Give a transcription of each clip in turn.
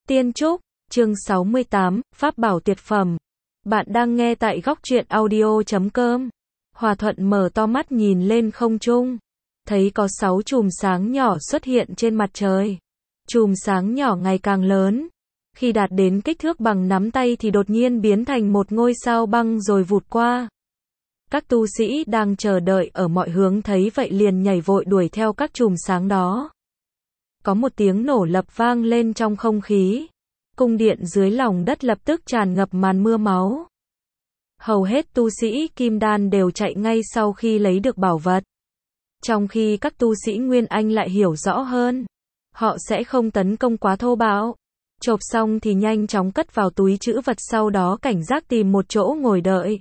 Tiên Trúc, chương 68, Pháp bảo tuyệt phẩm. Bạn đang nghe tại góc truyện audio.com. Hòa Thuận mở to mắt nhìn lên không trung. Thấy có 6 chùm sáng nhỏ xuất hiện trên mặt trời. Chùm sáng nhỏ ngày càng lớn. Khi đạt đến kích thước bằng nắm tay thì đột nhiên biến thành một ngôi sao băng rồi vụt qua. Các tu sĩ đang chờ đợi ở mọi hướng thấy vậy liền nhảy vội đuổi theo các chùm sáng đó. Có một tiếng nổ lập vang lên trong không khí. Cung điện dưới lòng đất lập tức tràn ngập màn mưa máu. Hầu hết tu sĩ kim đan đều chạy ngay sau khi lấy được bảo vật. Trong khi các tu sĩ Nguyên Anh lại hiểu rõ hơn. Họ sẽ không tấn công quá thô bạo. Chộp xong thì nhanh chóng cất vào túi trữ vật, sau đó cảnh giác tìm một chỗ ngồi đợi.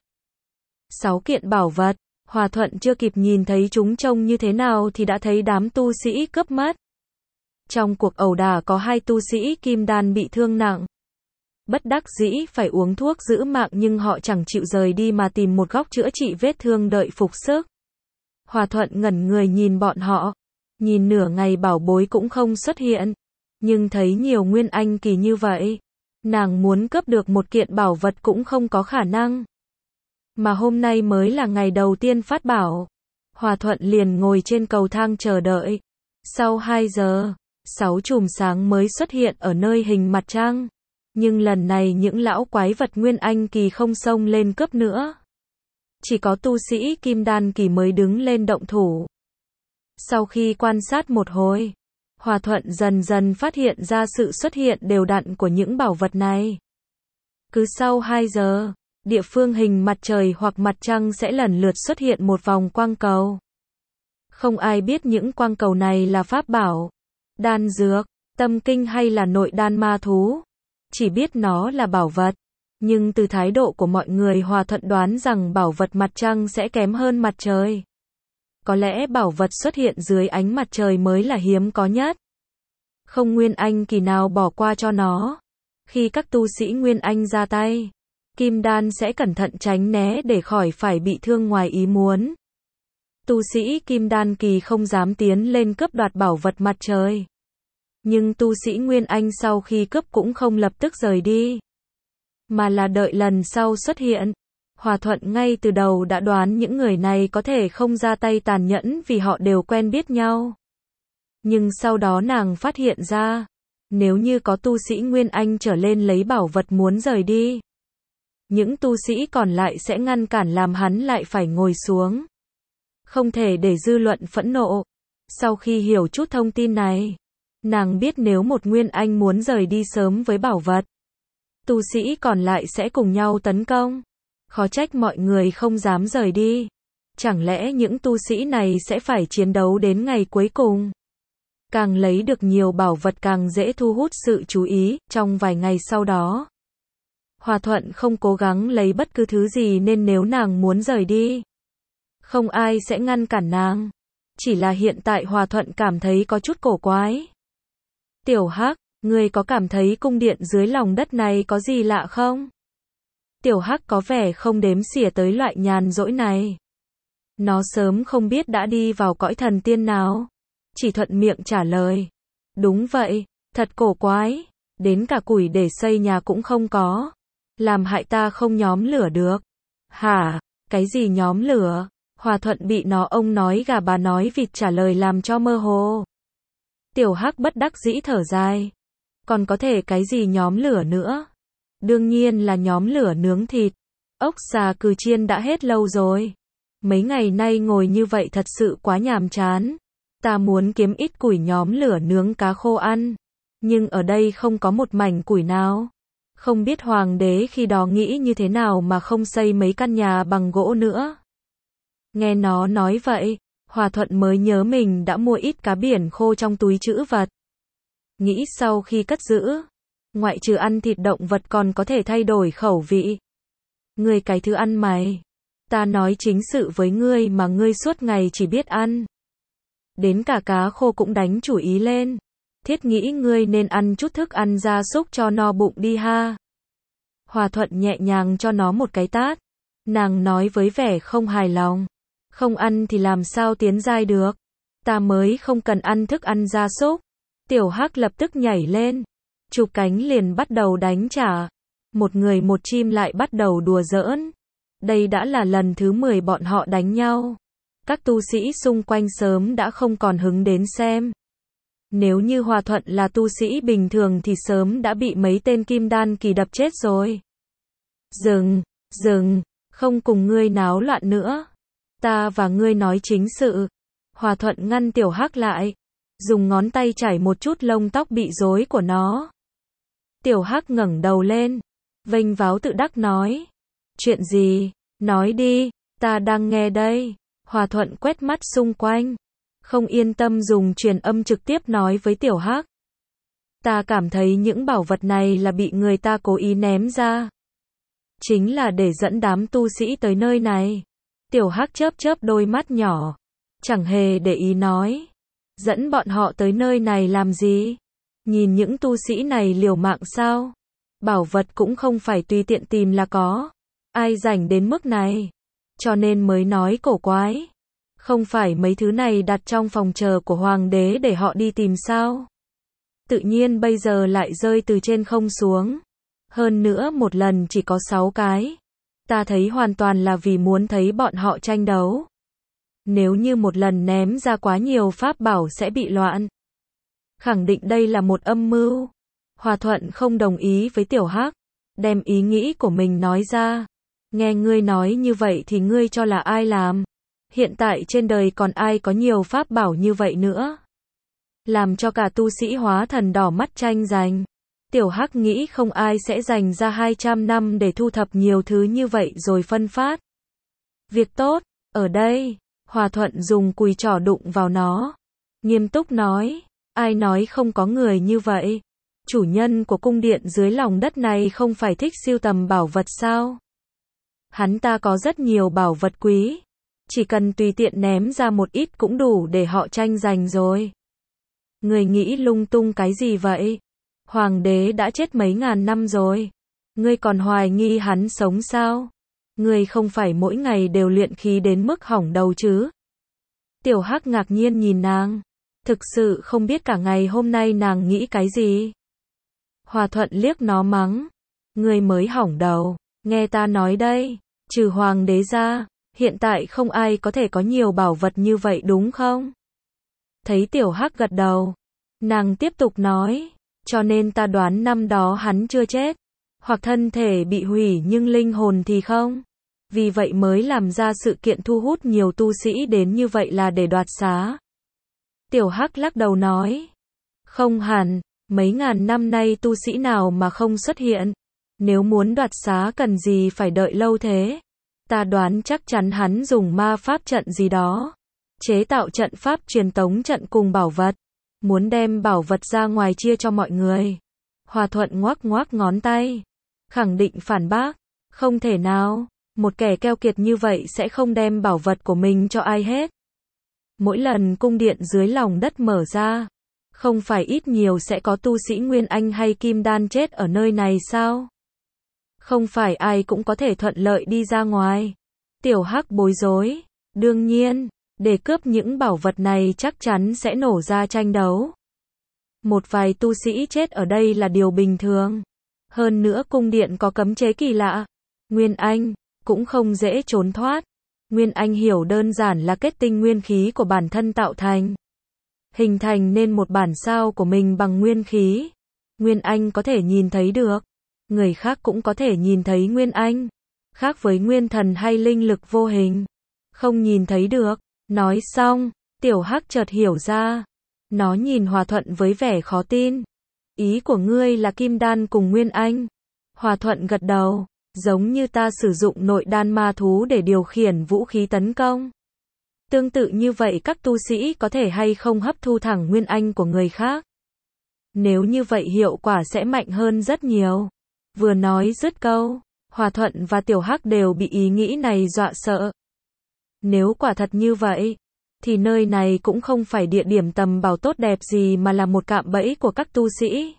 6 kiện bảo vật. Hòa Thuận chưa kịp nhìn thấy chúng trông như thế nào thì đã thấy đám tu sĩ cướp mất. Trong cuộc ẩu đả có 2 tu sĩ kim đan bị thương nặng. Bất đắc dĩ phải uống thuốc giữ mạng nhưng họ chẳng chịu rời đi mà tìm một góc chữa trị vết thương đợi phục sức. Hòa Thuận ngẩn người nhìn bọn họ. Nhìn nửa ngày bảo bối cũng không xuất hiện. Nhưng thấy nhiều Nguyên Anh kỳ như vậy. Nàng muốn cướp được một kiện bảo vật cũng không có khả năng. Mà hôm nay mới là ngày đầu tiên phát bảo. Hòa Thuận liền ngồi trên cầu thang chờ đợi. Sau 2 giờ, 6 chùm sáng mới xuất hiện ở nơi hình mặt trăng. Nhưng lần này những lão quái vật Nguyên Anh kỳ không xông lên cướp nữa. Chỉ có tu sĩ Kim Đan kỳ mới đứng lên động thủ. Sau khi quan sát một hồi, Hòa Thuận dần dần phát hiện ra sự xuất hiện đều đặn của những bảo vật này. Cứ sau 2 giờ, địa phương hình mặt trời hoặc mặt trăng sẽ lần lượt xuất hiện một vòng quang cầu. Không ai biết những quang cầu này là pháp bảo, đan dược, tâm kinh hay là nội đan ma thú. Chỉ biết nó là bảo vật. Nhưng từ thái độ của mọi người Hòa Thuận đoán rằng bảo vật mặt trăng sẽ kém hơn mặt trời. Có lẽ bảo vật xuất hiện dưới ánh mặt trời mới là hiếm có nhất. Không Nguyên Anh kỳ nào bỏ qua cho nó. Khi các tu sĩ Nguyên Anh ra tay, Kim Đan sẽ cẩn thận tránh né để khỏi phải bị thương ngoài ý muốn. Tu sĩ Kim Đan kỳ không dám tiến lên cướp đoạt bảo vật mặt trời. Nhưng tu sĩ Nguyên Anh sau khi cướp cũng không lập tức rời đi. Mà là đợi lần sau xuất hiện. Hòa Thuận ngay từ đầu đã đoán những người này có thể không ra tay tàn nhẫn vì họ đều quen biết nhau. Nhưng sau đó nàng phát hiện ra, nếu như có tu sĩ Nguyên Anh trở lên lấy bảo vật muốn rời đi, những tu sĩ còn lại sẽ ngăn cản làm hắn lại phải ngồi xuống. Không thể để dư luận phẫn nộ. Sau khi hiểu chút thông tin này, nàng biết nếu một Nguyên Anh muốn rời đi sớm với bảo vật, tu sĩ còn lại sẽ cùng nhau tấn công. Khó trách mọi người không dám rời đi. Chẳng lẽ những tu sĩ này sẽ phải chiến đấu đến ngày cuối cùng? Càng lấy được nhiều bảo vật càng dễ thu hút sự chú ý. Trong vài ngày sau đó, Hòa Thuận không cố gắng lấy bất cứ thứ gì nên nếu nàng muốn rời đi, không ai sẽ ngăn cản nàng. Chỉ là hiện tại Hòa Thuận cảm thấy có chút cổ quái. Tiểu Hắc, ngươi có cảm thấy cung điện dưới lòng đất này có gì lạ không? Tiểu Hắc có vẻ không đếm xỉa tới loại nhàn rỗi này. Nó sớm không biết đã đi vào cõi thần tiên nào. Chỉ thuận miệng trả lời. Đúng vậy, thật cổ quái. Đến cả củi để xây nhà cũng không có. Làm hại ta không nhóm lửa được. Hả? Cái gì nhóm lửa? Hòa Thuận bị nó ông nói gà bà nói vịt trả lời làm cho mơ hồ. Tiểu Hắc bất đắc dĩ thở dài. Còn có thể cái gì nhóm lửa nữa? Đương nhiên là nhóm lửa nướng thịt. Ốc xà cừ chiên đã hết lâu rồi. Mấy ngày nay ngồi như vậy thật sự quá nhàm chán. Ta muốn kiếm ít củi nhóm lửa nướng cá khô ăn. Nhưng ở đây không có một mảnh củi nào. Không biết hoàng đế khi đó nghĩ như thế nào mà không xây mấy căn nhà bằng gỗ nữa. Nghe nó nói vậy, Hòa Thuận mới nhớ mình đã mua ít cá biển khô trong túi trữ vật. Nghĩ sau khi cất giữ, ngoại trừ ăn thịt động vật còn có thể thay đổi khẩu vị. Ngươi cái thứ ăn mày. Ta nói chính sự với ngươi mà ngươi suốt ngày chỉ biết ăn. Đến cả cá khô cũng đánh chủ ý lên. Thiết nghĩ ngươi nên ăn chút thức ăn gia súc cho no bụng đi ha. Hòa Thuận nhẹ nhàng cho nó một cái tát. Nàng nói với vẻ không hài lòng. Không ăn thì làm sao tiến giai được. Ta mới không cần ăn thức ăn gia súc. Tiểu Hắc lập tức nhảy lên. chụp cánh liền bắt đầu đánh trả. Một người một chim lại bắt đầu đùa giỡn. Đây đã là lần thứ 10 bọn họ đánh nhau. Các tu sĩ xung quanh sớm đã không còn hứng đến xem. Nếu như Hòa Thuận là tu sĩ bình thường thì sớm đã bị mấy tên kim đan kỳ đập chết rồi. Dừng, không cùng ngươi náo loạn nữa. Ta và ngươi nói chính sự. Hòa Thuận ngăn Tiểu Hắc lại, dùng ngón tay chải một chút lông tóc bị rối của nó. Tiểu Hắc ngẩng đầu lên, vênh váo tự đắc nói. Chuyện gì? Nói đi, ta đang nghe đây. Hòa Thuận quét mắt xung quanh, không yên tâm dùng truyền âm trực tiếp nói với Tiểu Hắc. Ta cảm thấy những bảo vật này là bị người ta cố ý ném ra. Chính là để dẫn đám tu sĩ tới nơi này. Tiểu Hắc chớp chớp đôi mắt nhỏ, chẳng hề để ý nói. Dẫn bọn họ tới nơi này làm gì? Nhìn những tu sĩ này liều mạng sao? Bảo vật cũng không phải tùy tiện tìm là có. Ai rảnh đến mức này? Cho nên mới nói cổ quái. Không phải mấy thứ này đặt trong phòng chờ của hoàng đế để họ đi tìm sao? Tự nhiên bây giờ lại rơi từ trên không xuống. Hơn nữa một lần chỉ có 6 cái. Ta thấy hoàn toàn là vì muốn thấy bọn họ tranh đấu. Nếu như một lần ném ra quá nhiều pháp bảo sẽ bị loạn. Khẳng định đây là một âm mưu. Hòa Thuận không đồng ý với Tiểu Hắc, đem ý nghĩ của mình nói ra. Nghe ngươi nói như vậy thì ngươi cho là ai làm? Hiện tại trên đời còn ai có nhiều pháp bảo như vậy nữa? Làm cho cả tu sĩ hóa thần đỏ mắt tranh giành. Tiểu Hắc nghĩ không ai sẽ dành ra 200 năm để thu thập nhiều thứ như vậy rồi phân phát. Việc tốt, ở đây, Hòa Thuận dùng cùi trỏ đụng vào nó. Nghiêm túc nói, ai nói không có người như vậy? Chủ nhân của cung điện dưới lòng đất này không phải thích sưu tầm bảo vật sao? Hắn ta có rất nhiều bảo vật quý. Chỉ cần tùy tiện ném ra một ít cũng đủ để họ tranh giành rồi. Người nghĩ lung tung cái gì vậy? Hoàng đế đã chết mấy ngàn năm rồi. Ngươi còn hoài nghi hắn sống sao? Ngươi không phải mỗi ngày đều luyện khí đến mức hỏng đầu chứ? Tiểu Hắc ngạc nhiên nhìn nàng. Thực sự không biết cả ngày hôm nay nàng nghĩ cái gì. Hòa Thuận liếc nó mắng. Ngươi mới hỏng đầu. Nghe ta nói đây. Trừ hoàng đế ra, hiện tại không ai có thể có nhiều bảo vật như vậy đúng không? Thấy Tiểu Hắc gật đầu. Nàng tiếp tục nói. Cho nên ta đoán năm đó hắn chưa chết. Hoặc thân thể bị hủy nhưng linh hồn thì không. Vì vậy mới làm ra sự kiện thu hút nhiều tu sĩ đến như vậy là để đoạt xá. Tiểu Hắc lắc đầu nói. Không hẳn, mấy ngàn năm nay tu sĩ nào mà không xuất hiện. Nếu muốn đoạt xá cần gì phải đợi lâu thế. Ta đoán chắc chắn hắn dùng ma pháp trận gì đó. Chế tạo trận pháp truyền tống trận cùng bảo vật. Muốn đem bảo vật ra ngoài chia cho mọi người. Hòa Thuận ngoắc ngoắc ngón tay. Khẳng định phản bác. Không thể nào. Một kẻ keo kiệt như vậy sẽ không đem bảo vật của mình cho ai hết. Mỗi lần cung điện dưới lòng đất mở ra. Không phải ít nhiều sẽ có tu sĩ Nguyên Anh hay Kim Đan chết ở nơi này sao? Không phải ai cũng có thể thuận lợi đi ra ngoài. Tiểu Hắc bối rối. Đương nhiên, để cướp những bảo vật này chắc chắn sẽ nổ ra tranh đấu. Một vài tu sĩ chết ở đây là điều bình thường. Hơn nữa cung điện có cấm chế kỳ lạ. Nguyên Anh cũng không dễ trốn thoát. Nguyên Anh hiểu đơn giản là kết tinh nguyên khí của bản thân tạo thành. Hình thành nên một bản sao của mình bằng nguyên khí. Nguyên Anh có thể nhìn thấy được. Người khác cũng có thể nhìn thấy Nguyên Anh. Khác với nguyên thần hay linh lực vô hình. Không nhìn thấy được. Nói xong, Tiểu Hắc chợt hiểu ra. Nó nhìn Hòa Thuận với vẻ khó tin. Ý của ngươi là Kim Đan cùng Nguyên Anh. Hòa Thuận gật đầu. Giống như ta sử dụng nội đan ma thú để điều khiển vũ khí tấn công. Tương tự như vậy các tu sĩ có thể hay không hấp thu thẳng Nguyên Anh của người khác. Nếu như vậy hiệu quả sẽ mạnh hơn rất nhiều. Vừa nói dứt câu, Hòa Thuận và Tiểu Hắc đều bị ý nghĩ này dọa sợ. Nếu quả thật như vậy, thì nơi này cũng không phải địa điểm tầm bảo tốt đẹp gì mà là một cạm bẫy của các tu sĩ.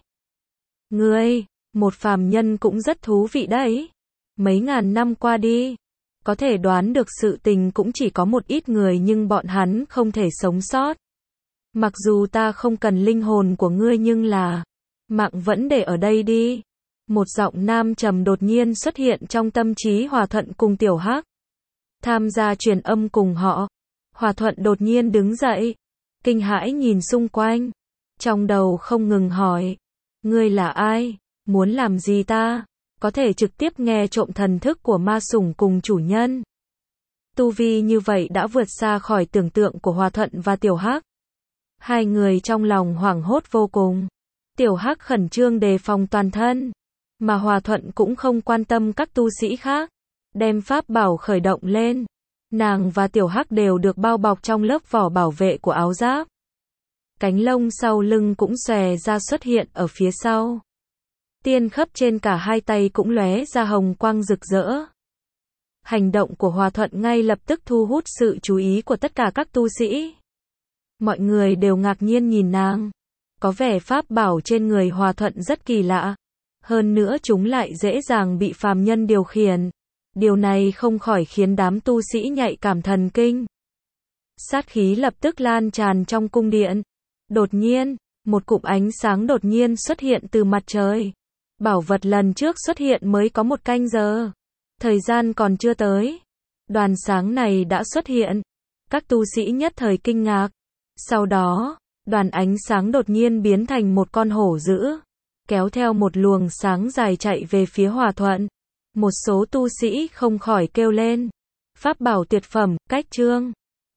Ngươi, một phàm nhân cũng rất thú vị đấy. Mấy ngàn năm qua đi, có thể đoán được sự tình cũng chỉ có một ít người nhưng bọn hắn không thể sống sót. Mặc dù ta không cần linh hồn của ngươi nhưng là, Mạng vẫn để ở đây đi. Một giọng nam trầm đột nhiên xuất hiện trong tâm trí Hòa Thuận cùng Tiểu Hắc. Tham gia truyền âm cùng họ. Hòa Thuận đột nhiên đứng dậy, kinh hãi nhìn xung quanh, trong đầu không ngừng hỏi, ngươi là ai, muốn làm gì ta, có thể trực tiếp nghe trộm thần thức của ma sủng cùng chủ nhân. Tu vi như vậy đã vượt xa khỏi tưởng tượng của Hòa Thuận và Tiểu Hắc. Hai người trong lòng hoảng hốt vô cùng. Tiểu Hắc khẩn trương đề phòng toàn thân, mà Hòa Thuận cũng không quan tâm các tu sĩ khác, đem pháp bảo khởi động lên. Nàng và Tiểu Hắc đều được bao bọc trong lớp vỏ bảo vệ của áo giáp. Cánh lông sau lưng cũng xòe ra xuất hiện ở phía sau. Tiên khắp trên cả hai tay cũng lóe ra hồng quang rực rỡ. Hành động của Hòa Thuận ngay lập tức thu hút sự chú ý của tất cả các tu sĩ. Mọi người đều ngạc nhiên nhìn nàng. Có vẻ pháp bảo trên người Hòa Thuận rất kỳ lạ. Hơn nữa chúng lại dễ dàng bị phàm nhân điều khiển. Điều này không khỏi khiến đám tu sĩ nhạy cảm thần kinh. Sát khí lập tức lan tràn trong cung điện. Đột nhiên, một cụm ánh sáng đột nhiên xuất hiện từ mặt trời. Bảo vật lần trước xuất hiện mới có 1 canh giờ. Thời gian còn chưa tới. Đoàn sáng này đã xuất hiện. Các tu sĩ nhất thời kinh ngạc. Sau đó, đoàn ánh sáng đột nhiên biến thành một con hổ dữ, kéo theo một luồng sáng dài chạy về phía Hòa Thuận. Một số tu sĩ không khỏi kêu lên. Pháp bảo tuyệt phẩm, cách chương.